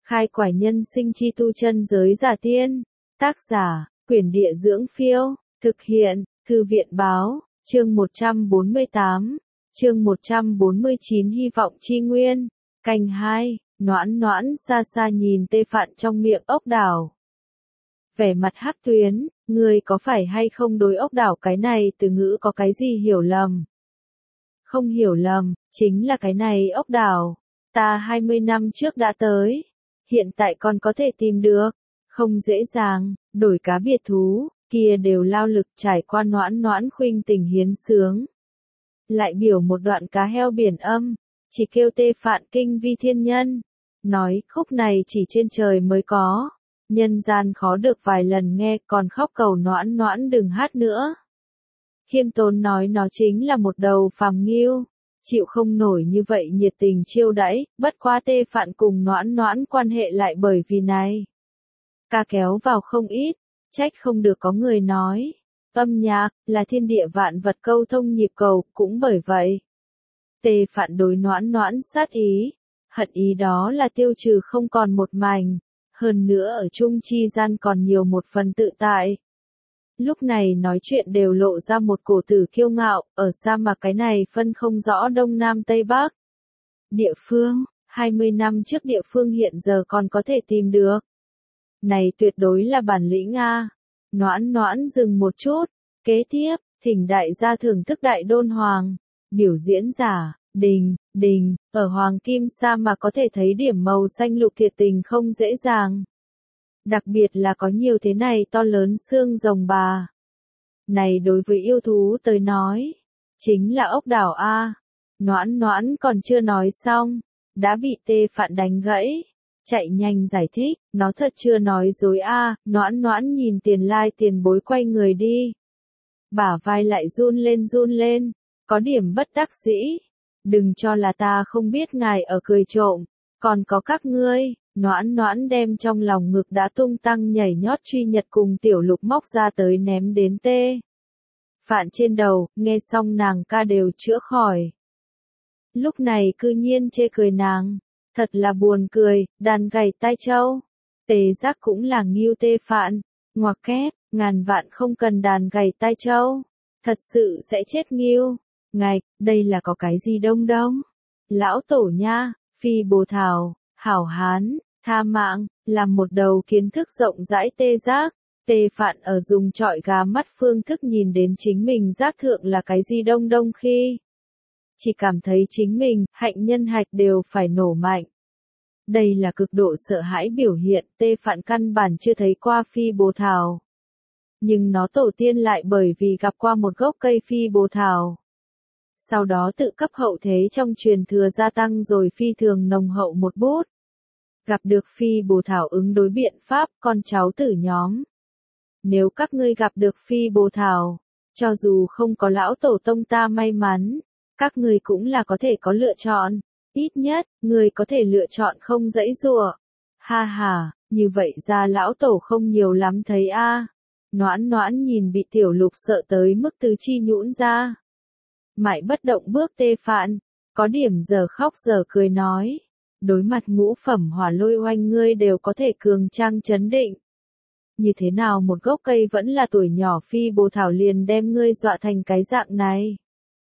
Khai quải nhân sinh chi tu chân giới giả tiên. Tác giả, Quyển Địa Dưỡng Phiêu. Thực hiện, Thư viện Báo. Chương 148. Chương 149 Hy vọng chi nguyên. Canh 2. Noãn noãn xa xa nhìn Tê Phạn trong miệng ốc đảo. Vẻ mặt hắc tuyến, ngươi có phải hay không đối ốc đảo cái này từ ngữ có cái gì hiểu lầm? Không hiểu lầm, chính là cái này ốc đảo. Ta 20 năm trước đã tới. Hiện tại còn có thể tìm được. Không dễ dàng, đổi cá biệt thú, kia đều lao lực trải qua noãn noãn khuynh tình hiến sướng. Lại biểu một đoạn cá heo biển âm, chỉ kêu Tê Phạn kinh vi thiên nhân. Nói khúc này chỉ trên trời mới có. Nhân gian khó được vài lần nghe còn khóc cầu noãn noãn đừng hát nữa. Khiêm tốn nói nó chính là một đầu phàm nghiêu. Chịu không nổi như vậy nhiệt tình chiêu đãi, bất quá Tê Phạn cùng noãn noãn quan hệ lại bởi vì này. Ca kéo vào không ít, trách không được có người nói. Âm nhạc, là thiên địa vạn vật câu thông nhịp cầu, cũng bởi vậy. Tê Phạn đối noãn noãn sát ý, hận ý đó là tiêu trừ không còn một mảnh, hơn nữa ở chung chi gian còn nhiều một phần tự tại. Lúc này nói chuyện đều lộ ra một cổ tử kiêu ngạo, ở sa mạc cái này phân không rõ đông nam tây bắc. Địa phương, 20 năm trước địa phương hiện giờ còn có thể tìm được. Này tuyệt đối là bản lĩnh a. Noãn noãn dừng một chút, kế tiếp, thỉnh đại gia thưởng thức Đại Đôn Hoàng. Biểu diễn giả, Đình, ở Hoàng Kim Sa mà có thể thấy điểm màu xanh lục thiệt tình không dễ dàng. Đặc biệt là có nhiều thế này to lớn xương rồng bà. Này đối với yêu thú tới nói, chính là ốc đảo a. Noãn noãn còn chưa nói xong, đã bị Tê Phạn đánh gãy. Chạy nhanh giải thích, nó thật chưa nói dối a. Noãn noãn nhìn tiền lai tiền bối quay người đi. Bả vai lại run lên, có điểm bất đắc dĩ. Đừng cho là ta không biết ngài ở cười trộm, còn có các ngươi. Noãn noãn đem trong lòng ngực đã tung tăng nhảy nhót truy nhật cùng tiểu lục móc ra tới ném đến Tê Phạn trên đầu, nghe xong nàng ca đều chữa khỏi. Lúc này cư nhiên chê cười nàng, thật là buồn cười, đàn gảy tai trâu. Tê Giác cũng là nghiêu Tê Phạn, ngoặc kép, ngàn vạn không cần đàn gảy tai trâu, thật sự sẽ chết nghiêu. Ngạch, đây là có cái gì đông đông? Lão tổ nha, phi bồ thảo, hảo hán, tha mạng, làm một đầu kiến thức rộng rãi Tê Giác. Tê Phạn ở dùng chọi gà mắt phương thức nhìn đến chính mình giác thượng là cái gì đông đông khi. Chỉ cảm thấy chính mình, hạnh nhân hạch đều phải nổ mạnh. Đây là cực độ sợ hãi biểu hiện, Tê Phạn căn bản chưa thấy qua phi bồ thảo. Nhưng nó tổ tiên lại bởi vì gặp qua một gốc cây phi bồ thảo. Sau đó tự cấp hậu thế trong truyền thừa gia tăng rồi phi thường nồng hậu một bút. Gặp được phi bồ thảo ứng đối biện pháp, con cháu tử nhóm. Nếu các ngươi gặp được phi bồ thảo, cho dù không có lão tổ tông ta may mắn, các ngươi cũng là có thể có lựa chọn. Ít nhất, ngươi có thể lựa chọn không giãy giụa. Ha ha, như vậy ra lão tổ không nhiều lắm thấy a. Noãn noãn nhìn bị tiểu lục sợ tới mức tứ chi nhũn ra. Mãi bất động bước Tê Phạn, có điểm giờ khóc giờ cười nói. Đối mặt ngũ phẩm hỏa lôi oanh ngươi đều có thể cường trang chấn định. Như thế nào một gốc cây vẫn là tuổi nhỏ phi bồ thảo liền đem ngươi dọa thành cái dạng này.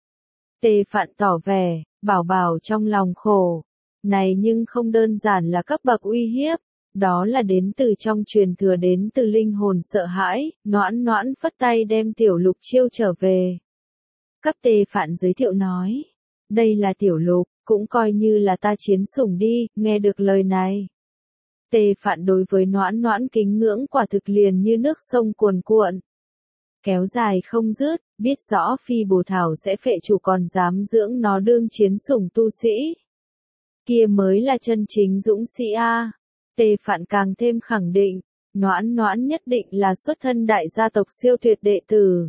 Tê Phạn tỏ vẻ, bảo bảo trong lòng khổ. Này nhưng không đơn giản là cấp bậc uy hiếp, đó là đến từ trong truyền thừa đến từ linh hồn sợ hãi. Noãn noãn phất tay đem tiểu lục chiêu trở về. Cấp Tê Phạn giới thiệu nói, đây là tiểu lục, cũng coi như là ta chiến sủng đi, nghe được lời này. Tê Phạn đối với noãn noãn kính ngưỡng quả thực liền như nước sông cuồn cuộn. Kéo dài không dứt, biết rõ phi bồ thảo sẽ phệ chủ còn dám dưỡng nó đương chiến sủng tu sĩ. Kia mới là chân chính dũng sĩ a. Tê Phạn càng thêm khẳng định, noãn noãn nhất định là xuất thân đại gia tộc siêu tuyệt đệ tử.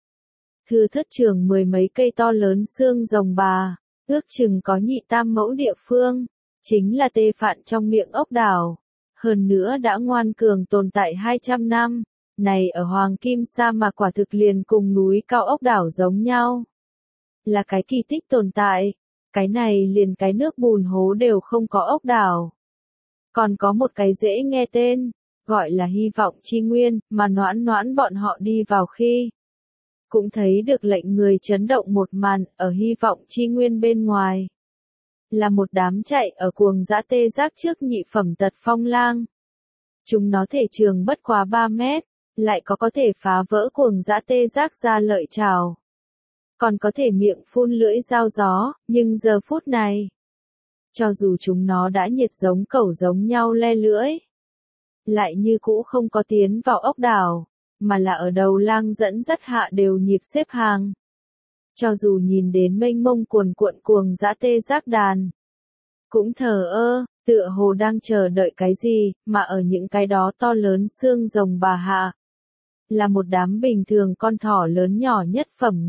Thư thất trường 10 mấy cây to lớn xương rồng bà, ước chừng có nhị tam mẫu địa phương, chính là Tê Phạn trong miệng ốc đảo. Hơn nữa đã ngoan cường tồn tại 200 năm, này ở Hoàng Kim Sa mà quả thực liền cùng núi cao ốc đảo giống nhau. Là cái kỳ tích tồn tại, cái này liền cái nước bùn hố đều không có ốc đảo. Còn có một cái dễ nghe tên, gọi là hy vọng chi nguyên, mà Noãn Noãn bọn họ đi vào khi cũng thấy được lệnh người chấn động một màn, ở hy vọng chi nguyên bên ngoài. Là một đám chạy ở cuồng dã tê giác trước nhị phẩm tật phong lang. Chúng nó thể trường bất quá 3 mét, lại có thể phá vỡ cuồng dã tê giác ra lợi trảo. Còn có thể miệng phun lưỡi dao gió, nhưng giờ phút này, cho dù chúng nó đã nhiệt giống cẩu giống nhau le lưỡi, lại như cũ không có tiến vào ốc đảo, mà là ở đầu lang dẫn dắt hạ đều nhịp xếp hàng. Cho dù nhìn đến mênh mông cuồn cuộn cuồng dã tê giác đàn, cũng thờ ơ, tựa hồ đang chờ đợi cái gì, mà ở những cái đó to lớn xương rồng bà hạ. Là một đám bình thường con thỏ lớn nhỏ nhất phẩm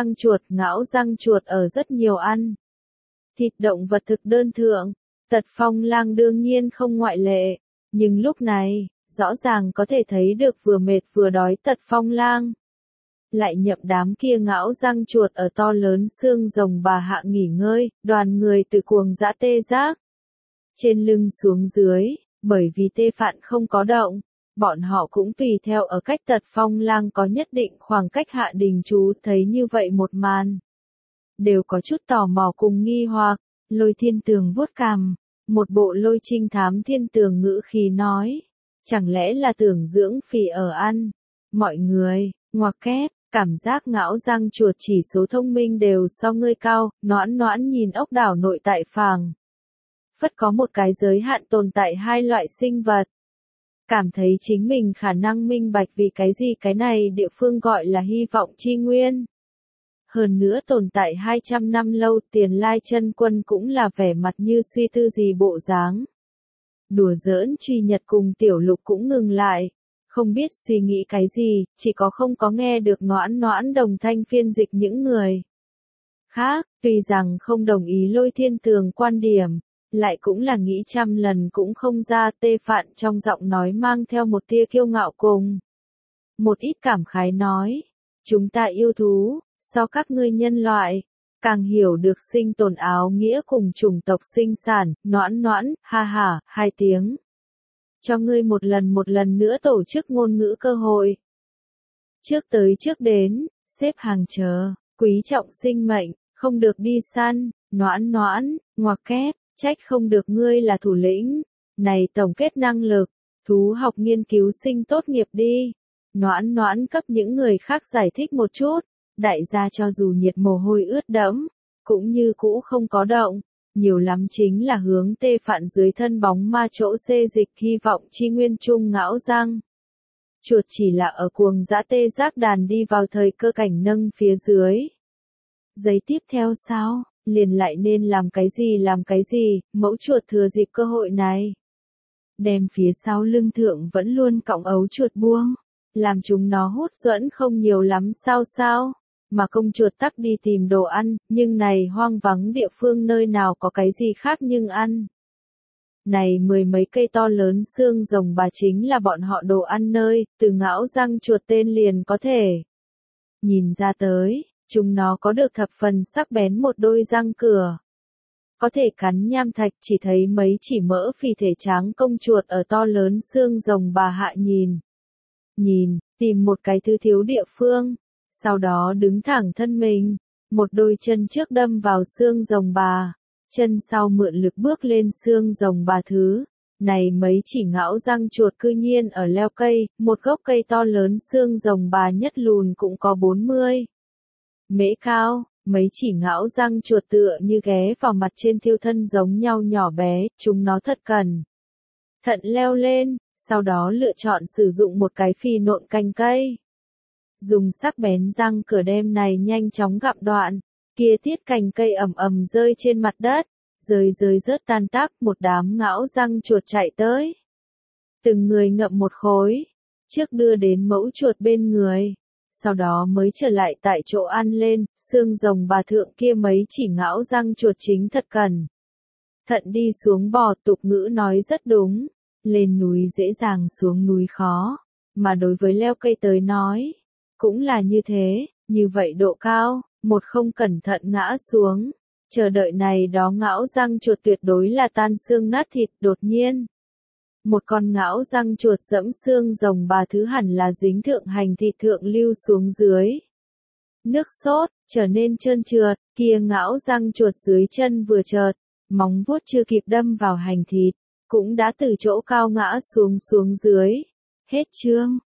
ngão răng chuột ở rất nhiều ăn. Thịt động vật thực đơn thượng, tật phong lang đương nhiên không ngoại lệ, nhưng lúc này, rõ ràng có thể thấy được vừa mệt vừa đói tật phong lang. Lại nhậm đám kia ngão răng chuột ở to lớn xương rồng bà hạ nghỉ ngơi, đoàn người từ cuồng dã tê giác. Trên lưng xuống dưới, bởi vì tê phạn không có động, bọn họ cũng tùy theo ở cách tật phong lang có nhất định khoảng cách hạ đình chú thấy như vậy một màn. Đều có chút tò mò cùng nghi hoặc, Lôi Thiên Tường vuốt cằm, một bộ Lôi trinh thám thiên tường ngữ khí nói. Chẳng lẽ là tưởng dưỡng phì ở ăn? Mọi người, ngoặc kép, cảm giác ngão răng chuột chỉ số thông minh đều so ngươi cao, Noãn Noãn nhìn ốc đảo nội tại phàng. Phất có một cái giới hạn tồn tại hai loại sinh vật. Cảm thấy chính mình khả năng minh bạch vì cái gì cái này địa phương gọi là hy vọng chi nguyên. Hơn nữa tồn tại 200 năm lâu, Tiền Lai chân quân cũng là vẻ mặt như suy tư gì bộ dáng. Đùa giỡn truy nhật cùng Tiểu Lục cũng ngừng lại, không biết suy nghĩ cái gì, chỉ không có nghe được Noãn Noãn đồng thanh phiên dịch những người khác, tuy rằng không đồng ý Lôi Thiên Tường quan điểm, lại cũng là nghĩ trăm lần cũng không ra. Tê Phạn trong giọng nói mang theo một tia kiêu ngạo cùng một ít cảm khái nói, chúng ta yêu thú, so các ngươi nhân loại, càng hiểu được sinh tồn áo nghĩa cùng chủng tộc sinh sản. Noãn Noãn, ha ha, 2 tiếng. Cho ngươi một lần nữa tổ chức ngôn ngữ cơ hội. Trước tới trước đến, xếp hàng chờ, quý trọng sinh mệnh, không được đi săn. Noãn Noãn, ngoặc kép, trách không được ngươi là thủ lĩnh. Này tổng kết năng lực, thú học nghiên cứu sinh tốt nghiệp đi. Noãn Noãn cấp những người khác giải thích một chút. Đại gia cho dù nhiệt mồ hôi ướt đẫm, cũng như cũ không có động, nhiều lắm chính là hướng Tê Phạn dưới thân bóng ma chỗ xê dịch hy vọng chi nguyên trung ngão răng. Chuột chỉ là ở cuồng dã tê giác đàn đi vào thời cơ cảnh nâng phía dưới. Giây tiếp theo sao, liền lại nên làm cái gì, mẫu chuột thừa dịp cơ hội này. Đem phía sau lưng thượng vẫn luôn cõng ấu chuột buông, làm chúng nó hút dẫn không nhiều lắm sao. Mà công chuột tắc đi tìm đồ ăn, nhưng này hoang vắng địa phương nơi nào có cái gì khác nhưng ăn. Này 10 mấy cây to lớn xương rồng bà chính là bọn họ đồ ăn nơi, từ ngão răng chuột tên liền có thể nhìn ra tới, chúng nó có được thập phần sắc bén một đôi răng cửa. Có thể cắn nham thạch, chỉ thấy mấy chỉ mỡ phì thể tráng công chuột ở to lớn xương rồng bà hạ nhìn, tìm một cái thứ thiếu địa phương. Sau đó đứng thẳng thân mình, một đôi chân trước đâm vào xương rồng bà, chân sau mượn lực bước lên xương rồng bà thứ. Này mấy chỉ ngão răng chuột cư nhiên ở leo cây, một gốc cây to lớn xương rồng bà nhất lùn cũng có 40 mễ cao, mấy chỉ ngão răng chuột tựa như ghé vào mặt trên thiêu thân giống nhau nhỏ bé, chúng nó thật cẩn thận leo lên, sau đó lựa chọn sử dụng một cái phì nộn cành cây. Dùng sắc bén răng cửa đem này nhanh chóng gặm đoạn, kia tiết cành cây ầm rơi trên mặt đất, rơi rớt tan tác, một đám ngão răng chuột chạy tới. Từng người ngậm một khối, trước đưa đến mẫu chuột bên người, sau đó mới trở lại tại chỗ ăn lên. Xương rồng bà thượng kia mấy chỉ ngão răng chuột chính thật cẩn thận đi xuống bò. Tục ngữ nói rất đúng, lên núi dễ dàng xuống núi khó, mà đối với leo cây tới nói, cũng là như thế, như vậy độ cao, một không cẩn thận ngã xuống, chờ đợi này đó ngão răng chuột tuyệt đối là tan xương nát thịt. Đột nhiên, Một con ngão răng chuột dẫm xương rồng bà thứ hẳn là dính thượng hành thịt thượng lưu xuống dưới. Nước sốt, trở nên trơn trượt, kia ngão răng chuột dưới chân vừa chợt, móng vuốt chưa kịp đâm vào hành thịt, cũng đã từ chỗ cao ngã xuống dưới. Hết chương.